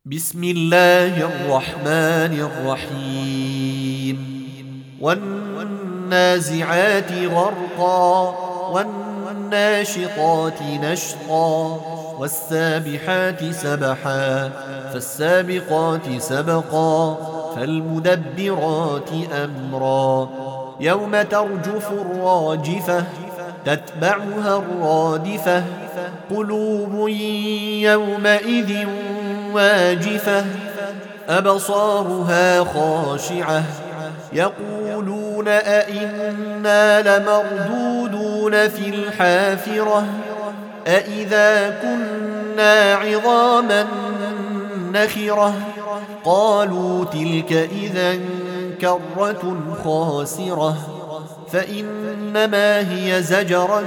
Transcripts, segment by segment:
بسم الله الرحمن الرحيم والنازعات غرقا والناشطات نشطا والسابحات سبحا فالسابقات سبقا فالمدبرات أمرا يوم ترجف الراجفة تتبعها الرادفة قلوب يومئذ واجفة أبصارها خاشعة يقولون أئنا لمردودون في الحافرة أئذا كنا عظاما نخرة قالوا تلك إذا كرة خاسرة فإنما هي زجرة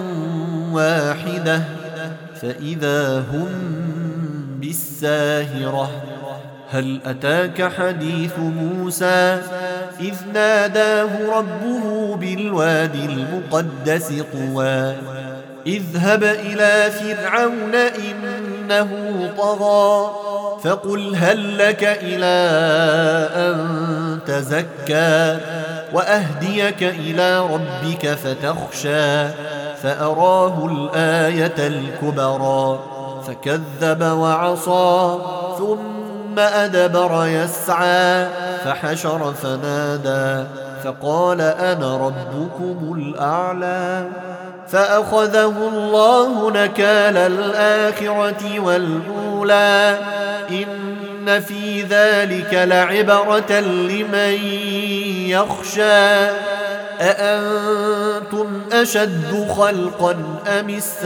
واحدة فإذا هم بالساهرة هل أتاك حديث موسى إذ ناداه ربه بالوادي المقدس طوى اذهب إلى فرعون إنه طغى فقل هل لك إلى أن تزكى وأهديك إلى ربك فتخشى فأراه الآية الكبرى فكذب وعصى ثم أدبر يسعى فحشر فنادى فقال أنا ربكم الأعلى فأخذه الله نكال الآخرة والأولى إن في ذلك لعبرة لمن يخشى أأنتم أشد خلقا أم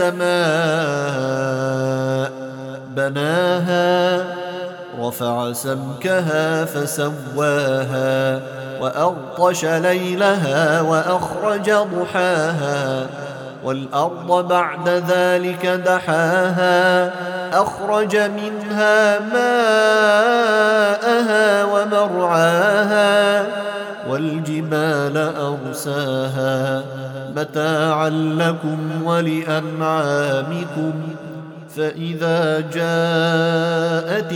السماء بناها رفع سمكها فسواها وأغطش ليلها وأخرج ضحاها والأرض بعد ذلك دحاها أخرج منها ماءها ومرعاها والجبال أرساها متاعا لكم ولأنعامكم فإذا جاءت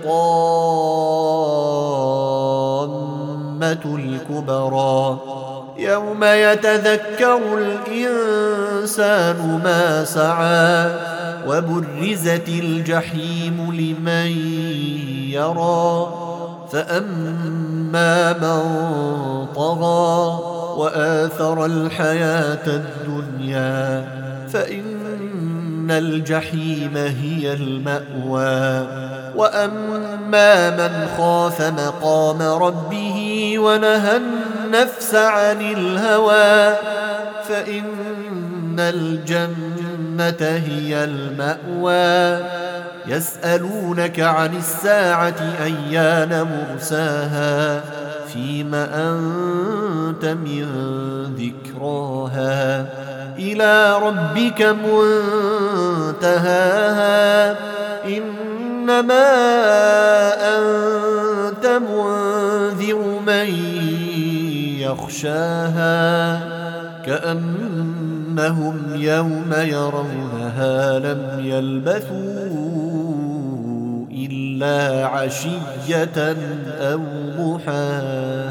الطامة الكبرى يوم يتذكر الإنسان ما سعى وبرزت الجحيم لمن يرى فأما من طغى وآثر الحياة الدنيا فإن الجحيم هي المأوى وأما من خاف مقام ربه ونهى النفس عن الهوى فإن الجنة هي المأوى يسألونك عن الساعة أيان مرساها فيم أنت من ذكراها إلى ربك منتهاها إنما أنت منذر من يخشاها كأنهم يوم يرونها لم يلبثوا إلا عشية أو ضحاها.